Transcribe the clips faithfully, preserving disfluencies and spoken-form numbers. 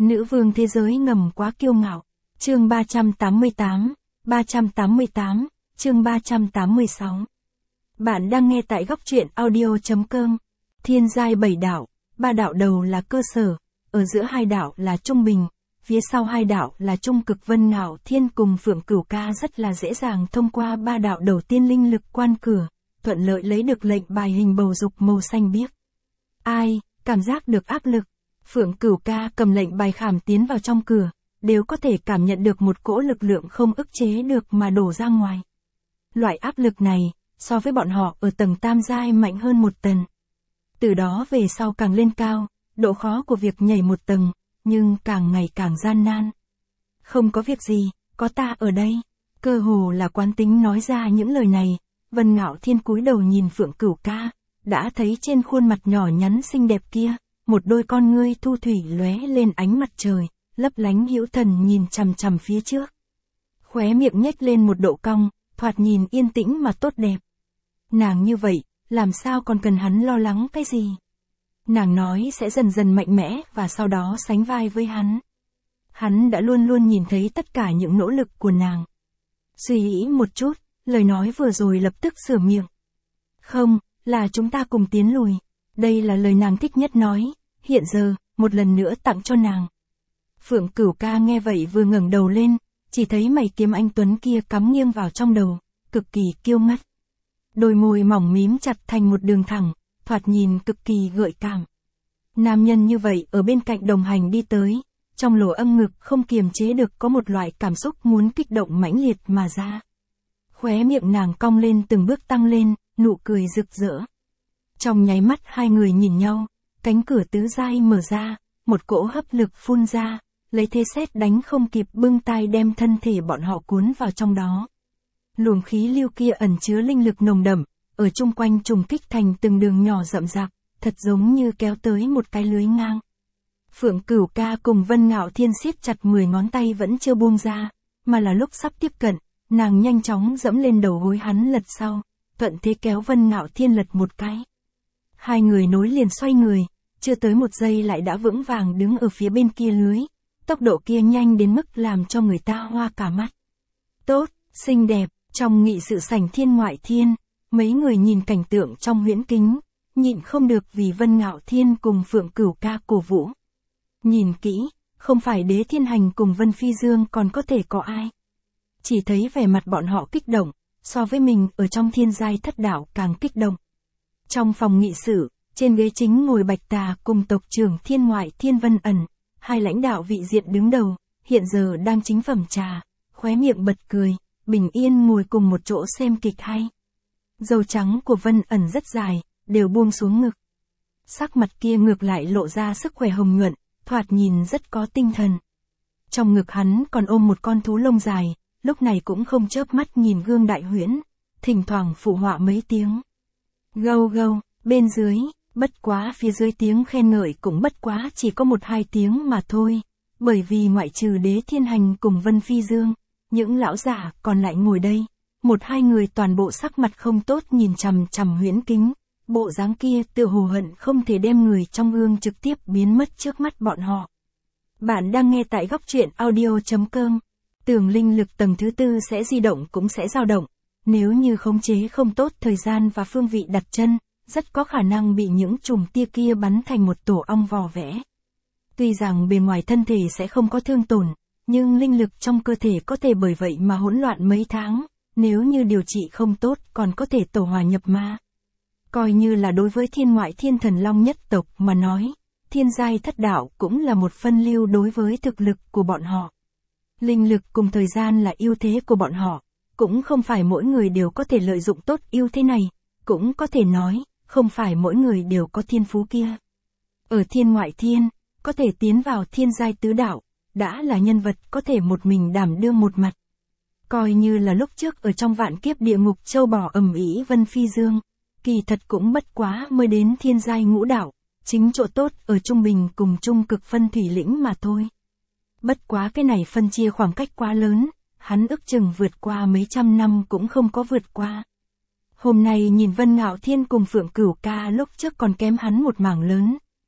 Nữ vương thế giới ngầm quá kiêu ngạo. Chương ba trăm tám mươi tám, ba trăm tám mươi tám, chương ba trăm tám mươi sáu. Bạn đang nghe tại góc truyện audio chấm com. Thiên giai bảy đạo, ba đạo đầu là cơ sở, ở giữa hai đạo là trung bình, phía sau hai đạo là trung cực. Vân Ngạo Thiên cùng Phượng Cửu Ca rất là dễ dàng thông qua ba đạo đầu tiên linh lực quan cửa, thuận lợi lấy được lệnh bài hình bầu dục màu xanh biếc. Ai, cảm giác được áp lực. Phượng Cửu Ca cầm lệnh bài khảm tiến vào trong cửa, đều có thể cảm nhận được một cỗ lực lượng không ức chế được mà đổ ra ngoài. Loại áp lực này, so với bọn họ ở tầng tam giai mạnh hơn một tầng. Từ đó về sau càng lên cao, độ khó của việc nhảy một tầng, nhưng càng ngày càng gian nan. Không có việc gì, có ta ở đây. Cơ hồ là quán tính nói ra những lời này, Vân Ngạo Thiên cúi đầu nhìn Phượng Cửu Ca, đã thấy trên khuôn mặt nhỏ nhắn xinh đẹp kia, một đôi con ngươi thu thủy lóe lên ánh mặt trời, lấp lánh hữu thần nhìn chằm chằm phía trước. Khóe miệng nhếch lên một độ cong, thoạt nhìn yên tĩnh mà tốt đẹp. Nàng như vậy, làm sao còn cần hắn lo lắng cái gì? Nàng nói sẽ dần dần mạnh mẽ và sau đó sánh vai với hắn. Hắn đã luôn luôn nhìn thấy tất cả những nỗ lực của nàng. Suy nghĩ một chút, lời nói vừa rồi lập tức sửa miệng. Không, là chúng ta cùng tiến lùi. Đây là lời nàng thích nhất nói, hiện giờ, một lần nữa tặng cho nàng. Phượng Cửu Ca nghe vậy vừa ngẩng đầu lên, chỉ thấy mày kiếm anh tuấn kia cắm nghiêng vào trong đầu, cực kỳ kiêu ngất. Đôi môi mỏng mím chặt thành một đường thẳng, thoạt nhìn cực kỳ gợi cảm. Nam nhân như vậy ở bên cạnh đồng hành đi tới, trong lỗ âm ngực không kiềm chế được có một loại cảm xúc muốn kích động mãnh liệt mà ra. Khóe miệng nàng cong lên từng bước tăng lên, nụ cười rực rỡ. Trong nháy mắt hai người nhìn nhau, cánh cửa tứ giai mở ra, một cỗ hấp lực phun ra, lấy thế sét đánh không kịp bưng tay đem thân thể bọn họ cuốn vào trong đó. Luồng khí lưu kia ẩn chứa linh lực nồng đậm, ở chung quanh trùng kích thành từng đường nhỏ rậm rạp, thật giống như kéo tới một cái lưới ngang. Phượng Cửu Ca cùng Vân Ngạo Thiên siết chặt mười ngón tay vẫn chưa buông ra, mà là lúc sắp tiếp cận, nàng nhanh chóng dẫm lên đầu gối hắn lật sau, thuận thế kéo Vân Ngạo Thiên lật một cái. Hai người nối liền xoay người, chưa tới một giây lại đã vững vàng đứng ở phía bên kia lưới, tốc độ kia nhanh đến mức làm cho người ta hoa cả mắt. Tốt, xinh đẹp, trong nghị sự sảnh Thiên Ngoại Thiên, mấy người nhìn cảnh tượng trong huyễn kính, nhịn không được vì Vân Ngạo Thiên cùng Phượng Cửu Ca cổ vũ. Nhìn kỹ, không phải Đế Thiên Hành cùng Vân Phi Dương còn có thể có ai. Chỉ thấy vẻ mặt bọn họ kích động, so với mình ở trong thiên giai thất đạo càng kích động. Trong phòng nghị sự, trên ghế chính ngồi Bạch Tà cùng tộc trưởng Thiên Ngoại Thiên Vân Ẩn, hai lãnh đạo vị diện đứng đầu, hiện giờ đang chính phẩm trà, khóe miệng bật cười, bình yên ngồi cùng một chỗ xem kịch hay. Râu trắng của Vân Ẩn rất dài, đều buông xuống ngực. Sắc mặt kia ngược lại lộ ra sức khỏe hồng nhuận, thoạt nhìn rất có tinh thần. Trong ngực hắn còn ôm một con thú lông dài, lúc này cũng không chớp mắt nhìn gương đại huyễn, thỉnh thoảng phụ họa mấy tiếng. Gâu gâu, bên dưới, bất quá phía dưới tiếng khen ngợi cũng bất quá chỉ có một hai tiếng mà thôi, bởi vì ngoại trừ Đế Thiên Hành cùng Vân Phi Dương, những lão giả còn lại ngồi đây, một hai người toàn bộ sắc mặt không tốt nhìn chằm chằm huyễn kính, bộ dáng kia tựa hồ hận không thể đem người trong gương trực tiếp biến mất trước mắt bọn họ. Bạn đang nghe tại góc truyện audio chấm com. Tường linh lực tầng thứ tư sẽ di động cũng sẽ dao động, nếu như khống chế không tốt thời gian và phương vị đặt chân, rất có khả năng bị những chùm tia kia bắn thành một tổ ong vò vẽ. Tuy rằng bề ngoài thân thể sẽ không có thương tổn, nhưng linh lực trong cơ thể có thể bởi vậy mà hỗn loạn mấy tháng, nếu như điều trị không tốt còn có thể tổ hòa nhập ma. Coi như là đối với Thiên Ngoại Thiên Thần Long nhất tộc mà nói, thiên giai thất đạo cũng là một phân lưu đối với thực lực của bọn họ. Linh lực cùng thời gian là ưu thế của bọn họ, cũng không phải mỗi người đều có thể lợi dụng tốt ưu thế này, cũng có thể nói, không phải mỗi người đều có thiên phú kia. Ở Thiên Ngoại Thiên, có thể tiến vào thiên giai tứ đạo, đã là nhân vật có thể một mình đảm đương một mặt. Coi như là lúc trước ở trong vạn kiếp địa ngục châu bò ầm ĩ Vân Phi Dương, kỳ thật cũng bất quá mới đến thiên giai ngũ đạo, chính chỗ tốt ở trung bình cùng trung cực phân thủy lĩnh mà thôi. Bất quá cái này phân chia khoảng cách quá lớn, hắn ước chừng vượt qua mấy trăm năm cũng không có vượt qua. Hôm nay nhìn Vân Ngạo Thiên cùng Phượng Cửu Ca lúc trước còn kém hắn một mảng lớn,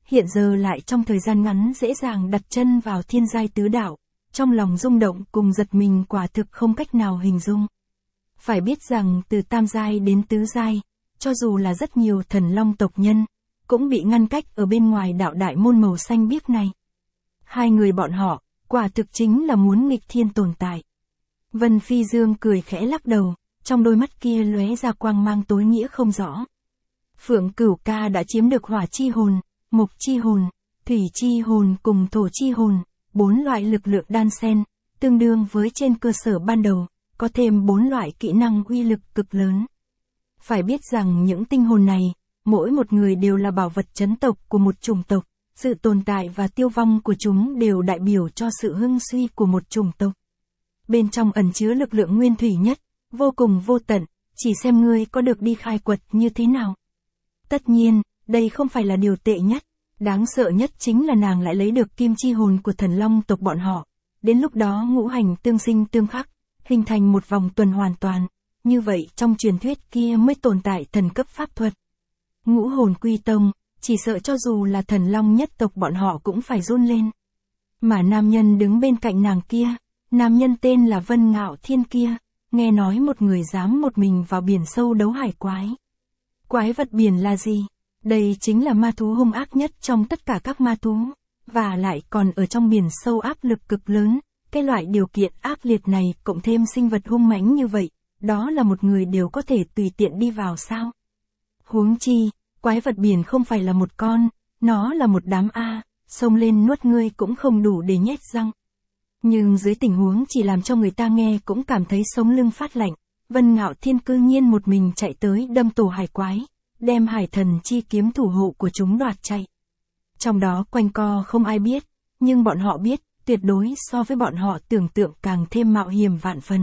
hiện giờ lại trong thời gian ngắn dễ dàng đặt chân vào thiên giai tứ đạo, trong lòng rung động cùng giật mình quả thực không cách nào hình dung. Phải biết rằng từ tam giai đến tứ giai, cho dù là rất nhiều thần long tộc nhân, cũng bị ngăn cách ở bên ngoài đạo đại môn màu xanh biếc này. Hai người bọn họ, quả thực chính là muốn nghịch thiên tồn tại. Vân Phi Dương cười khẽ lắc đầu, trong đôi mắt kia lóe ra quang mang tối nghĩa không rõ. Phượng Cửu Ca đã chiếm được hỏa chi hồn, mộc chi hồn, thủy chi hồn cùng thổ chi hồn, bốn loại lực lượng đan xen, tương đương với trên cơ sở ban đầu, có thêm bốn loại kỹ năng uy lực cực lớn. Phải biết rằng những tinh hồn này, mỗi một người đều là bảo vật chấn tộc của một chủng tộc, sự tồn tại và tiêu vong của chúng đều đại biểu cho sự hưng suy của một chủng tộc. Bên trong ẩn chứa lực lượng nguyên thủy nhất, vô cùng vô tận, chỉ xem ngươi có được đi khai quật như thế nào. Tất nhiên, đây không phải là điều tệ nhất, đáng sợ nhất chính là nàng lại lấy được kim chi hồn của thần long tộc bọn họ. Đến lúc đó ngũ hành tương sinh tương khắc, hình thành một vòng tuần hoàn toàn, như vậy trong truyền thuyết kia mới tồn tại thần cấp pháp thuật. Ngũ hồn quy tông, chỉ sợ cho dù là thần long nhất tộc bọn họ cũng phải run lên. Mà nam nhân đứng bên cạnh nàng kia, nam nhân tên là Vân Ngạo Thiên kia, nghe nói một người dám một mình vào biển sâu đấu hải quái. Quái vật biển là gì? Đây chính là ma thú hung ác nhất trong tất cả các ma thú, và lại còn ở trong biển sâu áp lực cực lớn, cái loại điều kiện ác liệt này cộng thêm sinh vật hung mãnh như vậy, đó là một người đều có thể tùy tiện đi vào sao? Huống chi, quái vật biển không phải là một con, nó là một đám A, xông lên nuốt ngươi cũng không đủ để nhét răng. Nhưng dưới tình huống chỉ làm cho người ta nghe cũng cảm thấy sống lưng phát lạnh, Vân Ngạo Thiên cư nhiên một mình chạy tới đâm tổ hải quái, đem hải thần chi kiếm thủ hộ của chúng đoạt chạy. Trong đó quanh co không ai biết, nhưng bọn họ biết, tuyệt đối so với bọn họ tưởng tượng càng thêm mạo hiểm vạn phần.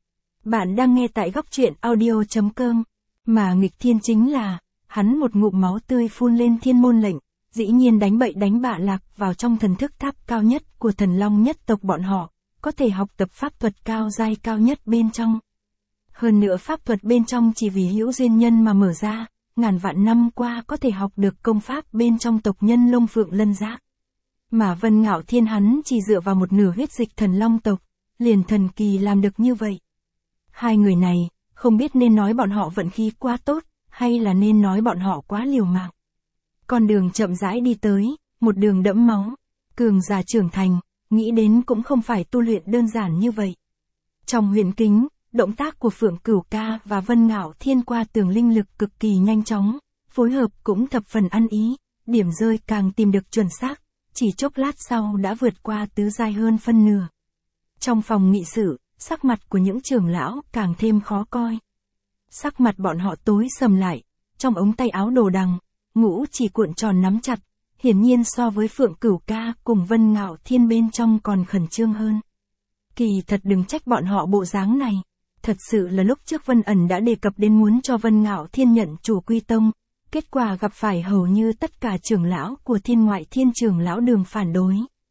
Bạn đang nghe tại góc truyện audio chấm com, mà nghịch thiên chính là, hắn một ngụm máu tươi phun lên thiên môn lệnh, dĩ nhiên đánh bậy đánh bạ lạc vào trong thần thức tháp cao nhất của thần long nhất tộc bọn họ, có thể học tập pháp thuật cao giai cao nhất bên trong. Hơn nữa pháp thuật bên trong chỉ vì hữu duyên nhân mà mở ra, ngàn vạn năm qua có thể học được công pháp bên trong tộc nhân Long Phượng Lân Giác. Mà Vân Ngạo Thiên hắn chỉ dựa vào một nửa huyết dịch thần long tộc, liền thần kỳ làm được như vậy. Hai người này, không biết nên nói bọn họ vận khí quá tốt, hay là nên nói bọn họ quá liều mạng. Con đường chậm rãi đi tới, một đường đẫm máu, cường giả trưởng thành, nghĩ đến cũng không phải tu luyện đơn giản như vậy. Trong huyền kính, động tác của Phượng Cửu Ca và Vân Ngạo Thiên qua tường linh lực cực kỳ nhanh chóng, phối hợp cũng thập phần ăn ý, điểm rơi càng tìm được chuẩn xác, chỉ chốc lát sau đã vượt qua tứ giai hơn phân nửa. Trong phòng nghị sự, sắc mặt của những trưởng lão càng thêm khó coi. Sắc mặt bọn họ tối sầm lại, trong ống tay áo đồ đằng, ngũ chỉ cuộn tròn nắm chặt, hiển nhiên so với Phượng Cửu Ca cùng Vân Ngạo Thiên bên trong còn khẩn trương hơn. Kỳ thật đừng trách bọn họ bộ dáng này, thật sự là lúc trước Vân ẩn đã đề cập đến muốn cho Vân Ngạo Thiên nhận chủ quy tông, kết quả gặp phải hầu như tất cả trưởng lão của Thiên Ngoại Thiên trưởng lão đường phản đối.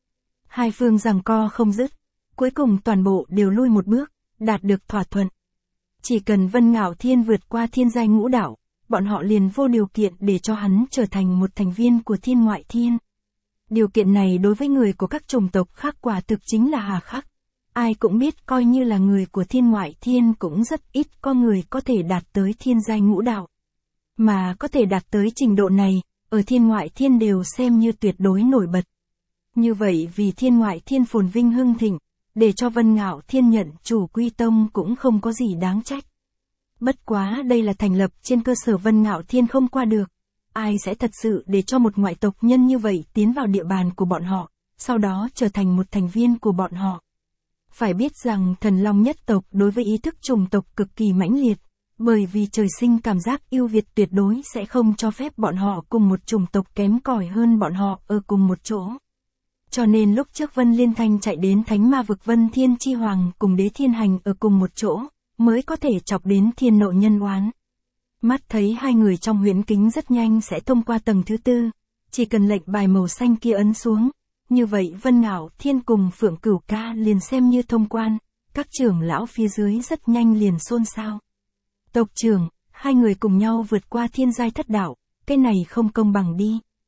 Hai phương giằng co không dứt, cuối cùng toàn bộ đều lui một bước, đạt được thỏa thuận. Chỉ cần Vân Ngạo Thiên vượt qua thiên giai ngũ đạo, bọn họ liền vô điều kiện để cho hắn trở thành một thành viên của Thiên Ngoại Thiên. Điều kiện này đối với người của các chủng tộc khác quả thực chính là hà khắc. Ai cũng biết coi như là người của Thiên Ngoại Thiên cũng rất ít có người có thể đạt tới thiên giai ngũ đạo. Mà có thể đạt tới trình độ này, ở Thiên Ngoại Thiên đều xem như tuyệt đối nổi bật. Như vậy vì Thiên Ngoại Thiên phồn vinh hưng thịnh, để cho Vân Ngạo Thiên nhận chủ quy tông cũng không có gì đáng trách. Bất quá đây là thành lập trên cơ sở Vân Ngạo Thiên không qua được. Ai sẽ thật sự để cho một ngoại tộc nhân như vậy tiến vào địa bàn của bọn họ, sau đó trở thành một thành viên của bọn họ. Phải biết rằng thần long nhất tộc đối với ý thức chủng tộc cực kỳ mãnh liệt, bởi vì trời sinh cảm giác ưu việt tuyệt đối sẽ không cho phép bọn họ cùng một chủng tộc kém cỏi hơn bọn họ ở cùng một chỗ. Cho nên lúc trước Vân Liên Thanh chạy đến Thánh Ma vực Vân Thiên Chi Hoàng cùng Đế Thiên Hành ở cùng một chỗ, mới có thể chọc đến thiên nộ nhân oán. Mắt thấy hai người trong huyễn kính rất nhanh sẽ thông qua tầng thứ tư, chỉ cần lệnh bài màu xanh kia ấn xuống, như vậy Vân Ngạo Thiên cùng Phượng Cửu Ca liền xem như thông quan, các trưởng lão phía dưới rất nhanh liền xôn xao. Tộc trưởng, hai người cùng nhau vượt qua thiên giai thất đạo, cái này không công bằng đi.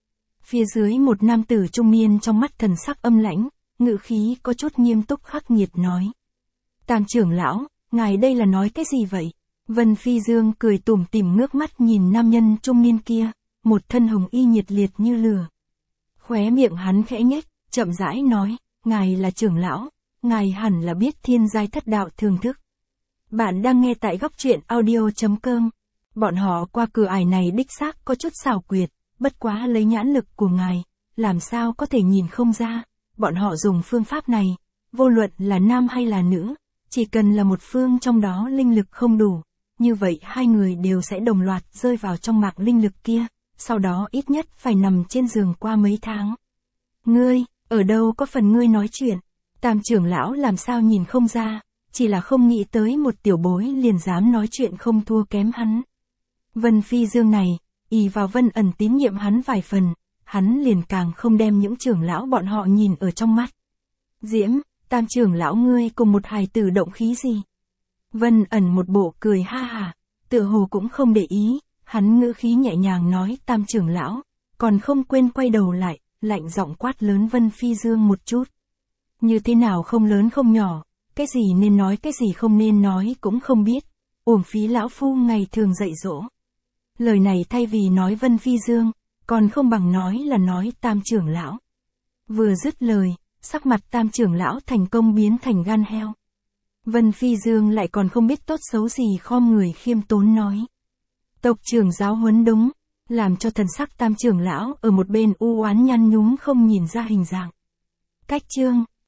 Phía dưới một nam tử trung niên trong mắt thần sắc âm lãnh, ngữ khí có chút nghiêm túc khắc nghiệt nói. Tam trưởng lão, ngài đây là nói cái gì vậy? Vân Phi Dương cười tủm tỉm ngước mắt nhìn nam nhân trung niên kia, một thân hồng y nhiệt liệt như lửa. Khóe miệng hắn khẽ nhếch, chậm rãi nói, ngài là trưởng lão, ngài hẳn là biết thiên giai thất đạo thường thức. Bạn đang nghe tại góc truyện audio.com. Bọn họ qua cửa ải này đích xác có chút xảo quyệt, bất quá lấy nhãn lực của ngài, làm sao có thể nhìn không ra, bọn họ dùng phương pháp này, vô luận là nam hay là nữ, chỉ cần là một phương trong đó linh lực không đủ, như vậy hai người đều sẽ đồng loạt rơi vào trong mạc linh lực kia, sau đó ít nhất phải nằm trên giường qua mấy tháng. Ngươi, ở đâu có phần ngươi nói chuyện? Tam trưởng lão làm sao nhìn không ra, chỉ là không nghĩ tới một tiểu bối liền dám nói chuyện không thua kém hắn. Vân Phi Dương này, ỷ vào Vân Ẩn tín nhiệm hắn vài phần, hắn liền càng không đem những trưởng lão bọn họ nhìn ở trong mắt. Diễm, tam trưởng lão ngươi cùng một hài tử động khí gì? Vân Ẩn một bộ cười ha hà, tựa hồ cũng không để ý, hắn ngữ khí nhẹ nhàng nói tam trưởng lão, còn không quên quay đầu lại, lạnh giọng quát lớn Vân Phi Dương một chút. Như thế nào không lớn không nhỏ, cái gì nên nói cái gì không nên nói cũng không biết, uổng phí lão phu ngày thường dạy dỗ. Lời này thay vì nói Vân Phi Dương, còn không bằng nói là nói tam trưởng lão. Vừa dứt lời, sắc mặt tam trưởng lão thành công biến thành gan heo. Vân Phi Dương lại còn không biết tốt xấu gì khom người khiêm tốn nói. Tộc trưởng giáo huấn đúng, làm cho thần sắc tam trưởng lão ở một bên u oán nhăn nhúm không nhìn ra hình dạng. Cách chương